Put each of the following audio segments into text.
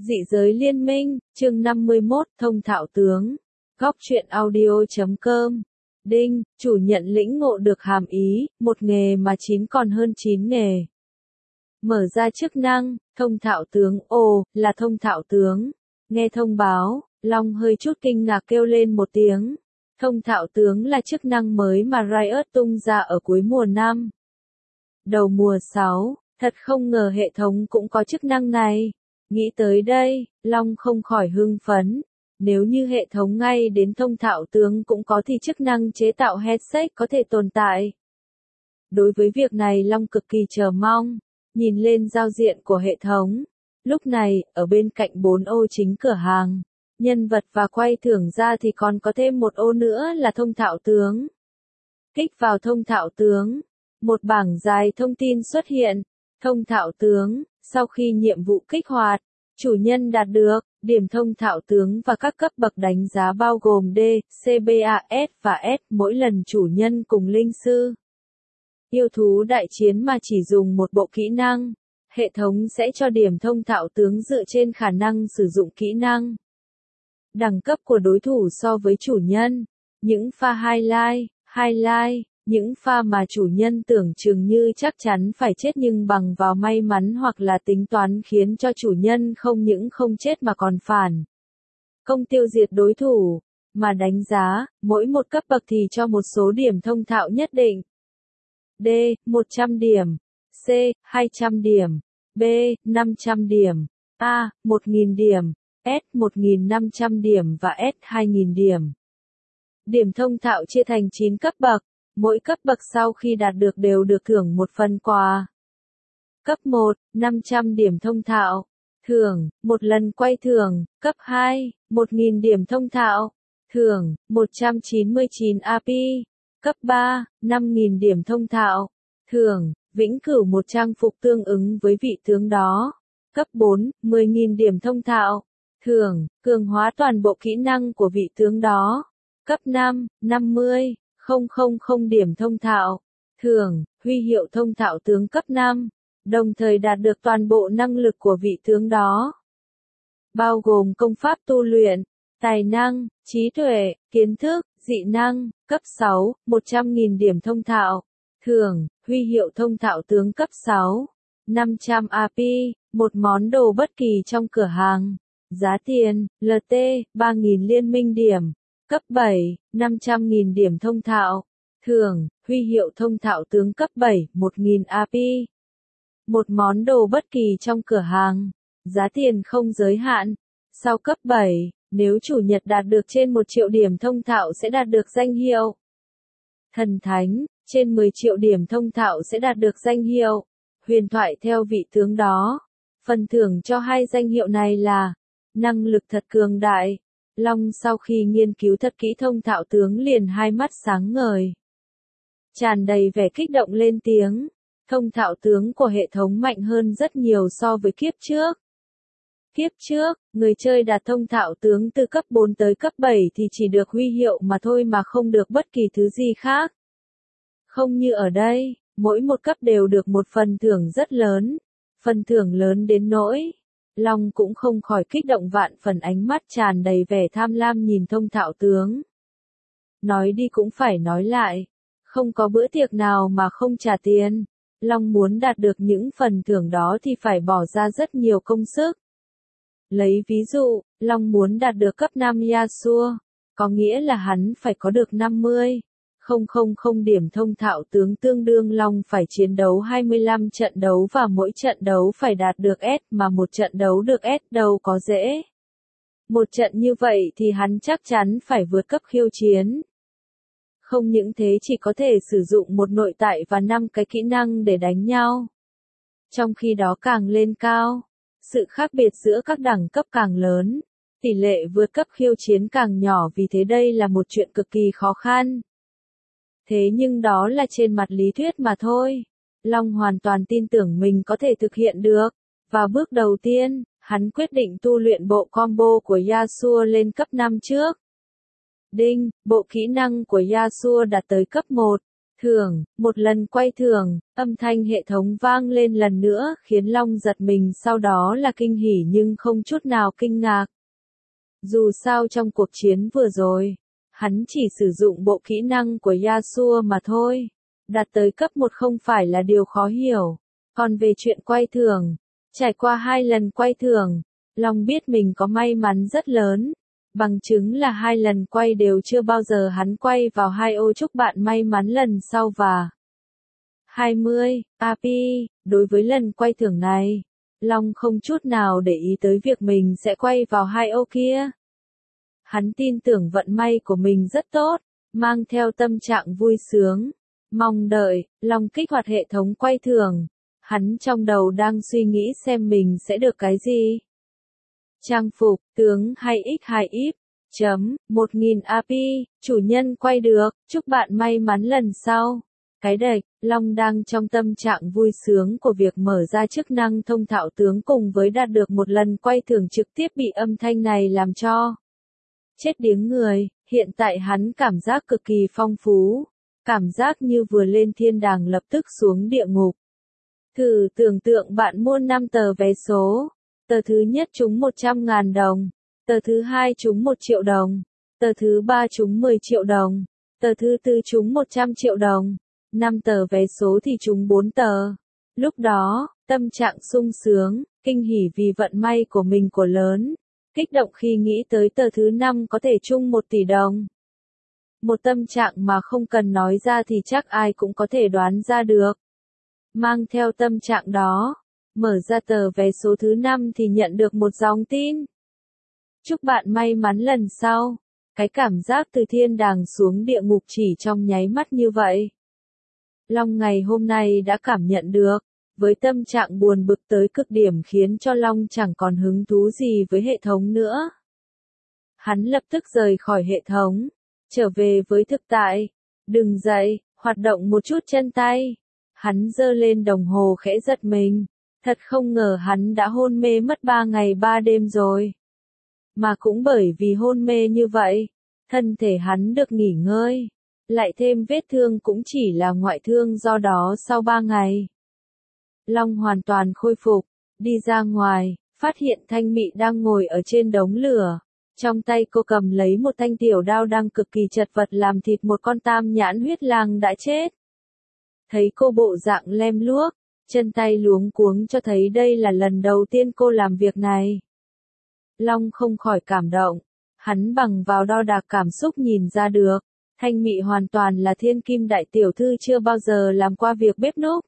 Dị giới liên minh, chương 51, thông thạo tướng. Góc truyện audio.com. Đinh, chủ nhận lĩnh ngộ được hàm ý, một nghề mà 9 còn hơn 9 nghề. Mở ra chức năng, thông thạo tướng, ồ, là thông thạo tướng. Nghe thông báo, Long hơi chút kinh ngạc kêu lên một tiếng. Thông thạo tướng là chức năng mới mà Riot tung ra ở cuối mùa 5. Đầu mùa 6, thật không ngờ hệ thống cũng có chức năng này. Nghĩ tới đây, Long không khỏi hưng phấn. Nếu như hệ thống ngay đến thông thạo tướng cũng có thì chức năng chế tạo headset có thể tồn tại. Đối với việc này Long cực kỳ chờ mong. Nhìn lên giao diện của hệ thống. Lúc này, ở bên cạnh 4 ô chính cửa hàng, nhân vật và quay thưởng ra thì còn có thêm một ô nữa là thông thạo tướng. Kích vào thông thạo tướng. Một bảng dài thông tin xuất hiện. Thông thạo tướng, sau khi nhiệm vụ kích hoạt, chủ nhân đạt được điểm thông thạo tướng và các cấp bậc đánh giá bao gồm D, C, B, A, S và S mỗi lần chủ nhân cùng linh sư. Yêu thú đại chiến mà chỉ dùng một bộ kỹ năng, hệ thống sẽ cho điểm thông thạo tướng dựa trên khả năng sử dụng kỹ năng. Đẳng cấp của đối thủ so với chủ nhân, những pha highlight, những pha mà chủ nhân tưởng chừng như chắc chắn phải chết nhưng bằng vào may mắn hoặc là tính toán khiến cho chủ nhân không những không chết mà còn phản công tiêu diệt đối thủ, mà đánh giá, mỗi một cấp bậc thì cho một số điểm thông thạo nhất định. D. 100 điểm. C. 200 điểm. B. 500 điểm. A. 1000 điểm. S. 1500 điểm và S. 2000 điểm. Điểm thông thạo chia thành 9 cấp bậc. Mỗi cấp bậc sau khi đạt được đều được thưởng một phần quà. Cấp 1, 500 điểm thông thạo. Thưởng, một lần quay thưởng. Cấp 2, 1000 điểm thông thạo. Thưởng, 199 AP. Cấp 3, 5000 điểm thông thạo. Thưởng, vĩnh cửu một trang phục tương ứng với vị tướng đó. Cấp 4, 10.000 điểm thông thạo. Thưởng, cường hóa toàn bộ kỹ năng của vị tướng đó. Cấp 5, 50.000 điểm thông thạo. Thưởng, huy hiệu thông thạo tướng cấp 5. Đồng thời đạt được toàn bộ năng lực của vị tướng đó. Bao gồm công pháp tu luyện, tài năng, trí tuệ, kiến thức, dị năng. Cấp 6, 100.000 điểm thông thạo. Thưởng, huy hiệu thông thạo tướng cấp 6. 500 AP, một món đồ bất kỳ trong cửa hàng. Giá tiền, LT, 3.000 liên minh điểm. Cấp 7, 500.000 điểm thông thạo. Thưởng, huy hiệu thông thạo tướng cấp 7, 1.000 AP. Một món đồ bất kỳ trong cửa hàng. Giá tiền không giới hạn. Sau cấp 7, nếu chủ nhật đạt được trên 1 triệu điểm thông thạo sẽ đạt được danh hiệu Thần Thánh, trên 10 triệu điểm thông thạo sẽ đạt được danh hiệu Huyền Thoại theo vị tướng đó. Phần thưởng cho hai danh hiệu này là năng lực thật cường đại. Long sau khi nghiên cứu thật kỹ thông thạo tướng liền hai mắt sáng ngời. Tràn đầy vẻ kích động lên tiếng. Thông thạo tướng của hệ thống mạnh hơn rất nhiều so với kiếp trước. Kiếp trước, người chơi đạt thông thạo tướng từ cấp 4 tới cấp 7 thì chỉ được huy hiệu mà thôi mà không được bất kỳ thứ gì khác. Không như ở đây, mỗi một cấp đều được một phần thưởng rất lớn. Phần thưởng lớn đến nỗi Long cũng không khỏi kích động vạn phần, ánh mắt tràn đầy vẻ tham lam nhìn thông thạo tướng. Nói đi cũng phải nói lại, không có bữa tiệc nào mà không trả tiền. Long muốn đạt được những phần thưởng đó thì phải bỏ ra rất nhiều công sức. Lấy ví dụ, Long muốn đạt được cấp 5 Yasuo, có nghĩa là hắn phải có được 50.000 điểm thông thạo tướng, tương đương Long phải chiến đấu 25 trận đấu và mỗi trận đấu phải đạt được S, mà một trận đấu được S đâu có dễ. Một trận như vậy thì hắn chắc chắn phải vượt cấp khiêu chiến. Không những thế chỉ có thể sử dụng một nội tại và 5 cái kỹ năng để đánh nhau. Trong khi đó càng lên cao, sự khác biệt giữa các đẳng cấp càng lớn, tỷ lệ vượt cấp khiêu chiến càng nhỏ, vì thế đây là một chuyện cực kỳ khó khăn. Thế nhưng đó là trên mặt lý thuyết mà thôi. Long hoàn toàn tin tưởng mình có thể thực hiện được. Và bước đầu tiên, hắn quyết định tu luyện bộ combo của Yasuo lên cấp 5 trước. Đinh, bộ kỹ năng của Yasuo đạt tới cấp 1. Thường, một lần quay thường, âm thanh hệ thống vang lên lần nữa khiến Long giật mình, sau đó là kinh hỉ nhưng không chút nào kinh ngạc. Dù sao trong cuộc chiến vừa rồi, hắn chỉ sử dụng bộ kỹ năng của Yasuo mà thôi. Đạt tới cấp 1 không phải là điều khó hiểu. Còn về chuyện quay thường, trải qua 2 lần quay thường, Long biết mình có may mắn rất lớn. Bằng chứng là 2 lần quay đều chưa bao giờ hắn quay vào 2 ô. Chúc bạn may mắn lần sau và 20 AP. Đối với lần quay thưởng này, Long không chút nào để ý tới việc mình sẽ quay vào 2 ô kia. Hắn tin tưởng vận may của mình rất tốt, mang theo tâm trạng vui sướng, mong đợi. Long kích hoạt hệ thống quay thưởng. Hắn trong đầu đang suy nghĩ xem mình sẽ được cái gì. Trang phục, tướng hay x2 chấm, 1000 AP, chủ nhân quay được, chúc bạn may mắn lần sau. Cái đệch, Long đang trong tâm trạng vui sướng của việc mở ra chức năng thông thạo tướng cùng với đạt được một lần quay thưởng trực tiếp bị âm thanh này làm cho chết điếng người. Hiện tại hắn cảm giác cực kỳ phong phú, cảm giác như vừa lên thiên đàng lập tức xuống địa ngục. Thử tưởng tượng bạn mua 5 tờ vé số. Tờ thứ nhất trúng 100.000 đồng, tờ thứ hai trúng 1 triệu đồng, tờ thứ ba trúng 10 triệu đồng, tờ thứ tư trúng 100 triệu đồng, 5 tờ vé số thì trúng 4 tờ. Lúc đó, tâm trạng sung sướng, kinh hỉ vì vận may của mình của lớn, kích động khi nghĩ tới tờ thứ 5 có thể trúng 1 tỷ đồng. Một tâm trạng mà không cần nói ra thì chắc ai cũng có thể đoán ra được. Mang theo tâm trạng đó, mở ra tờ vé số thứ 5 thì nhận được một dòng tin. Chúc bạn may mắn lần sau. Cái cảm giác từ thiên đàng xuống địa ngục chỉ trong nháy mắt như vậy. Long ngày hôm nay đã cảm nhận được, với tâm trạng buồn bực tới cực điểm khiến cho Long chẳng còn hứng thú gì với hệ thống nữa. Hắn lập tức rời khỏi hệ thống, trở về với thực tại. Đừng dậy, hoạt động một chút chân tay. Hắn giơ lên đồng hồ khẽ giật mình. Thật không ngờ hắn đã hôn mê mất 3 ngày 3 đêm rồi. Mà cũng bởi vì hôn mê như vậy, thân thể hắn được nghỉ ngơi. Lại thêm vết thương cũng chỉ là ngoại thương, do đó sau 3 ngày, Long hoàn toàn khôi phục. Đi ra ngoài, phát hiện Thanh Mị đang ngồi ở trên đống lửa. Trong tay cô cầm lấy một thanh tiểu đao đang cực kỳ chật vật làm thịt một con tam nhãn huyết lang đã chết. Thấy cô bộ dạng lem luốc, chân tay luống cuống cho thấy đây là lần đầu tiên cô làm việc này. Long không khỏi cảm động. Hắn bằng vào đo đạc cảm xúc nhìn ra được, Thanh Mị hoàn toàn là thiên kim đại tiểu thư chưa bao giờ làm qua việc bếp núc.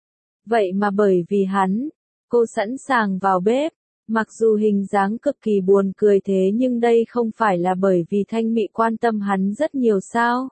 Vậy mà bởi vì hắn, cô sẵn sàng vào bếp. Mặc dù hình dáng cực kỳ buồn cười thế nhưng đây không phải là bởi vì Thanh Mị quan tâm hắn rất nhiều sao?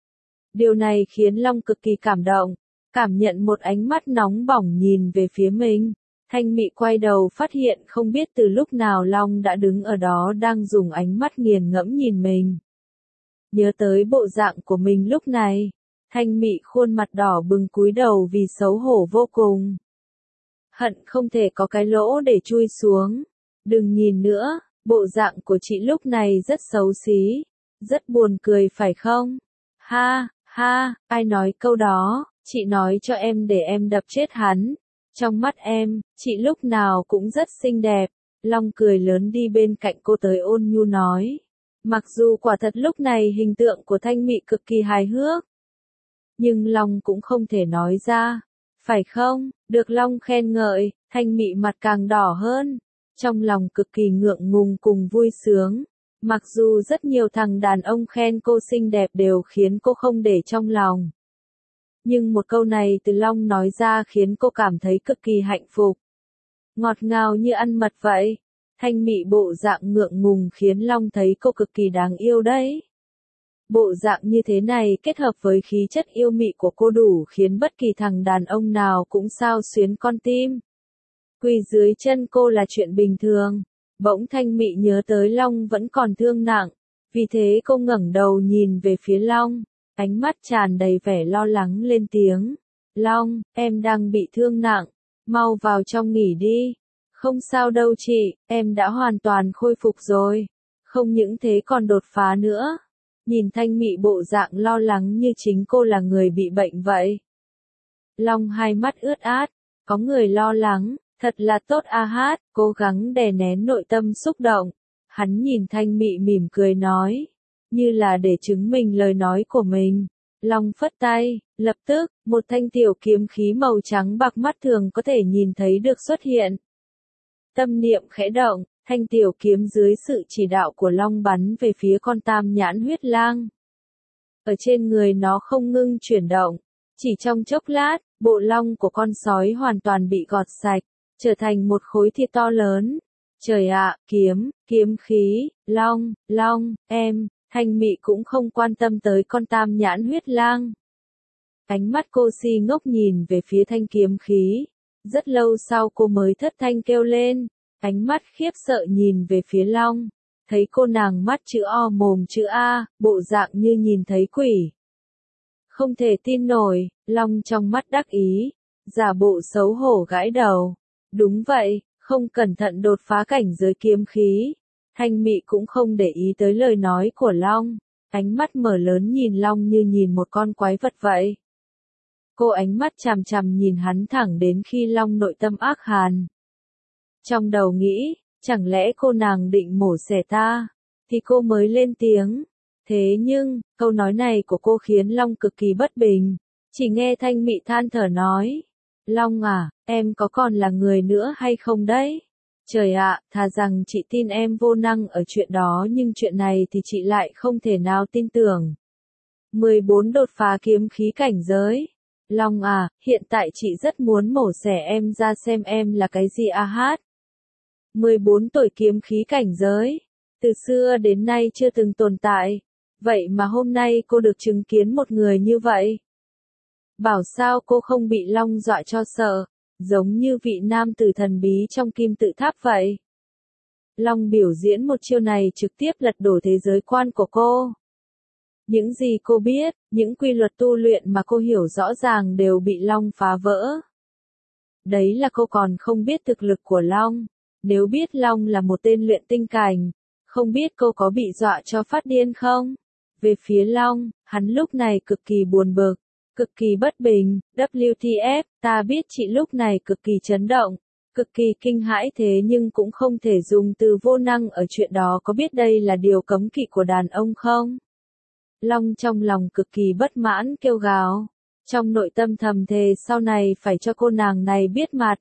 Điều này khiến Long cực kỳ cảm động, cảm nhận một ánh mắt nóng bỏng nhìn về phía mình. Thanh Mị quay đầu phát hiện không biết từ lúc nào Long đã đứng ở đó đang dùng ánh mắt nghiền ngẫm nhìn mình. Nhớ tới bộ dạng của mình lúc này, Thanh Mị khuôn mặt đỏ bừng cúi đầu vì xấu hổ vô cùng. Hận không thể có cái lỗ để chui xuống. Đừng nhìn nữa, bộ dạng của chị lúc này rất xấu xí, rất buồn cười phải không? Ha, ha, ai nói câu đó, chị nói cho em để em đập chết hắn. Trong mắt em, chị lúc nào cũng rất xinh đẹp. Long cười lớn đi bên cạnh cô tới ôn nhu nói. Mặc dù quả thật lúc này hình tượng của Thanh Mị cực kỳ hài hước, nhưng Long cũng không thể nói ra. Phải không? Được Long khen ngợi, Thanh Mị mặt càng đỏ hơn. Trong lòng cực kỳ ngượng ngùng cùng vui sướng. Mặc dù rất nhiều thằng đàn ông khen cô xinh đẹp đều khiến cô không để trong lòng. Nhưng một câu này từ Long nói ra khiến cô cảm thấy cực kỳ hạnh phúc. Ngọt ngào như ăn mật vậy. Thanh Mị bộ dạng ngượng ngùng khiến Long thấy cô cực kỳ đáng yêu đấy. Bộ dạng như thế này kết hợp với khí chất yêu mị của cô đủ khiến bất kỳ thằng đàn ông nào cũng xao xuyến con tim. Quỳ dưới chân cô là chuyện bình thường. Bỗng Thanh Mị nhớ tới Long vẫn còn thương nặng. Vì thế cô ngẩng đầu nhìn về phía Long. Ánh mắt tràn đầy vẻ lo lắng lên tiếng. Long, em đang bị thương nặng. Mau vào trong nghỉ đi. Không sao đâu chị, em đã hoàn toàn khôi phục rồi. Không những thế còn đột phá nữa. nhìn Thanh Mị bộ dạng lo lắng như chính cô là người bị bệnh vậy. Long hai mắt ướt át, có người lo lắng, thật là tốt a hát, cố gắng đè nén nội tâm xúc động. Hắn nhìn Thanh Mị mỉm cười nói, như là để chứng minh lời nói của mình. Long phất tay, lập tức, một thanh tiểu kiếm khí màu trắng bạc mắt thường có thể nhìn thấy được xuất hiện. Tâm niệm khẽ động, thanh tiểu kiếm dưới sự chỉ đạo của Long bắn về phía con tam nhãn huyết lang. Ở trên người nó không ngưng chuyển động, chỉ trong chốc lát, bộ lông của con sói hoàn toàn bị gọt sạch, trở thành một khối thịt to lớn. Trời ạ, kiếm khí, long, em, Thanh Mị cũng không quan tâm tới con tam nhãn huyết lang. Ánh mắt cô si ngốc nhìn về phía thanh kiếm khí. Rất lâu sau cô mới thất thanh kêu lên, ánh mắt khiếp sợ nhìn về phía Long. Thấy cô nàng mắt chữ O mồm chữ A, bộ dạng như nhìn thấy quỷ. Không thể tin nổi, Long trong mắt đắc ý, giả bộ xấu hổ gãi đầu. Đúng vậy, không cẩn thận đột phá cảnh giới kiếm khí. Thanh Mị cũng không để ý tới lời nói của Long, ánh mắt mở lớn nhìn Long như nhìn một con quái vật vậy. Cô ánh mắt chằm chằm nhìn hắn thẳng đến khi Long nội tâm ác hàn. Trong đầu nghĩ, chẳng lẽ cô nàng định mổ xẻ ta, thì cô mới lên tiếng. Thế nhưng, câu nói này của cô khiến Long cực kỳ bất bình. Chỉ nghe Thanh Mị than thở nói, Long à, em có còn là người nữa hay không đấy? Trời ạ, thà rằng chị tin em vô năng ở chuyện đó nhưng chuyện này thì chị lại không thể nào tin tưởng. 14 đột phá kiếm khí cảnh giới. Long à, hiện tại chị rất muốn mổ xẻ em ra xem em là cái gì a hát. 14 tuổi kiếm khí cảnh giới. Từ xưa đến nay chưa từng tồn tại. Vậy mà hôm nay cô được chứng kiến một người như vậy. Bảo sao cô không bị Long dọa cho sợ. Giống như vị nam tử thần bí trong kim tự tháp vậy. Long biểu diễn một chiêu này trực tiếp lật đổ thế giới quan của cô. Những gì cô biết, những quy luật tu luyện mà cô hiểu rõ ràng đều bị Long phá vỡ. Đấy là cô còn không biết thực lực của Long. Nếu biết Long là một tên luyện tinh cảnh, không biết cô có bị dọa cho phát điên không? Về phía Long, hắn lúc này cực kỳ buồn bực. Cực kỳ bất bình, WTF, ta biết chị lúc này cực kỳ chấn động, cực kỳ kinh hãi thế nhưng cũng không thể dùng từ vô năng ở chuyện đó, có biết đây là điều cấm kỵ của đàn ông không? Long trong lòng cực kỳ bất mãn kêu gào, trong nội tâm thầm thề sau này phải cho cô nàng này biết mặt.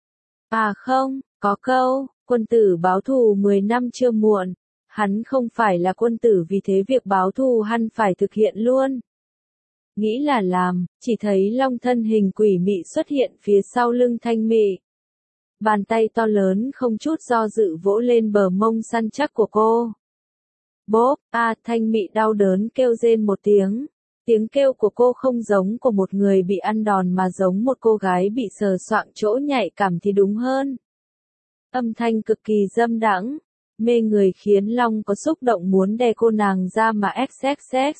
À không, có câu, quân tử báo thù 10 năm chưa muộn, hắn không phải là quân tử vì thế việc báo thù hắn phải thực hiện luôn. Nghĩ là làm, chỉ thấy Long thân hình quỷ mị xuất hiện phía sau lưng Thanh Mị. Bàn tay to lớn không chút do dự vỗ lên bờ mông săn chắc của cô. Bốp, Thanh Mị đau đớn kêu rên một tiếng. Tiếng kêu của cô không giống của một người bị ăn đòn mà giống một cô gái bị sờ soạng chỗ nhạy cảm thì đúng hơn. Âm thanh cực kỳ dâm đãng, mê người khiến Long có xúc động muốn đè cô nàng ra mà XXX.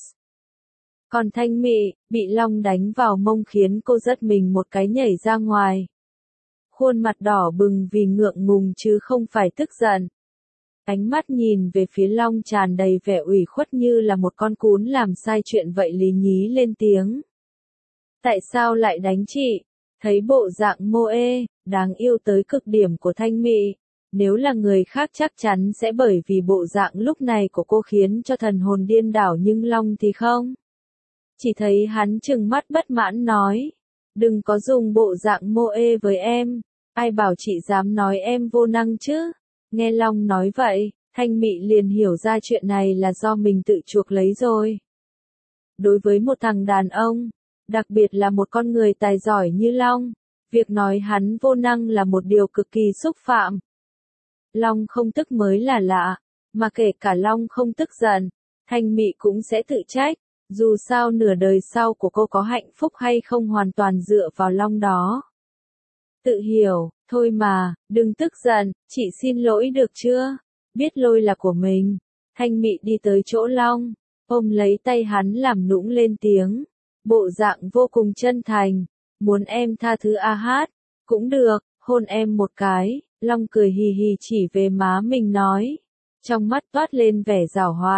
Còn Thanh Mị, bị Long đánh vào mông khiến cô giật mình một cái nhảy ra ngoài. Khuôn mặt đỏ bừng vì ngượng ngùng chứ không phải tức giận. Ánh mắt nhìn về phía Long tràn đầy vẻ ủy khuất như là một con cún làm sai chuyện vậy lý nhí lên tiếng. Tại sao lại đánh chị? Thấy bộ dạng mô ê, đáng yêu tới cực điểm của Thanh Mị. Nếu là người khác chắc chắn sẽ bởi vì bộ dạng lúc này của cô khiến cho thần hồn điên đảo nhưng Long thì không. Chỉ thấy hắn trừng mắt bất mãn nói. Đừng có dùng bộ dạng mô ê với em. Ai bảo chị dám nói em vô năng chứ? Nghe Long nói vậy, Thanh Mị liền hiểu ra chuyện này là do mình tự chuộc lấy rồi. Đối với một thằng đàn ông, đặc biệt là một con người tài giỏi như Long, việc nói hắn vô năng là một điều cực kỳ xúc phạm. Long không tức mới là lạ, mà kể cả Long không tức giận, Thanh Mị cũng sẽ tự trách. Dù sao nửa đời sau của cô có hạnh phúc hay không hoàn toàn dựa vào Long đó. Tự hiểu, thôi mà, đừng tức giận, chị xin lỗi được chưa? Biết lỗi là của mình. Thanh Mị đi tới chỗ Long, ôm lấy tay hắn làm nũng lên tiếng. Bộ dạng vô cùng chân thành, muốn em tha thứ a hát. Cũng được, hôn em một cái. Long cười hì hì chỉ về má mình nói. Trong mắt toát lên vẻ giảo hoạt.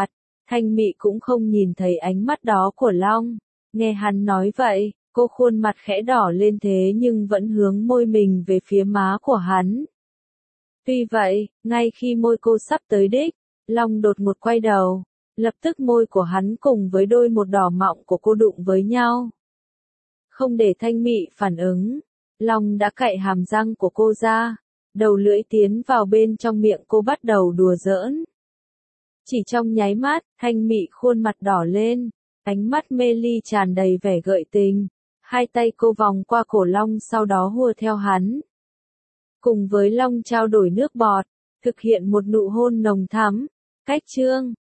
Thanh Mị cũng không nhìn thấy ánh mắt đó của Long. Nghe hắn nói vậy, cô khuôn mặt khẽ đỏ lên thế nhưng vẫn hướng môi mình về phía má của hắn. Tuy vậy, ngay khi môi cô sắp tới đích, Long đột ngột quay đầu. Lập tức môi của hắn cùng với đôi môi đỏ mọng của cô đụng với nhau. Không để Thanh Mị phản ứng, Long đã cạy hàm răng của cô ra, đầu lưỡi tiến vào bên trong miệng cô bắt đầu đùa giỡn. Chỉ trong nháy mắt, Thanh Mị khuôn mặt đỏ lên, ánh mắt mê ly tràn đầy vẻ gợi tình. Hai tay cô vòng qua cổ Long sau đó hùa theo hắn. Cùng với Long trao đổi nước bọt, thực hiện một nụ hôn nồng thắm. Cách chương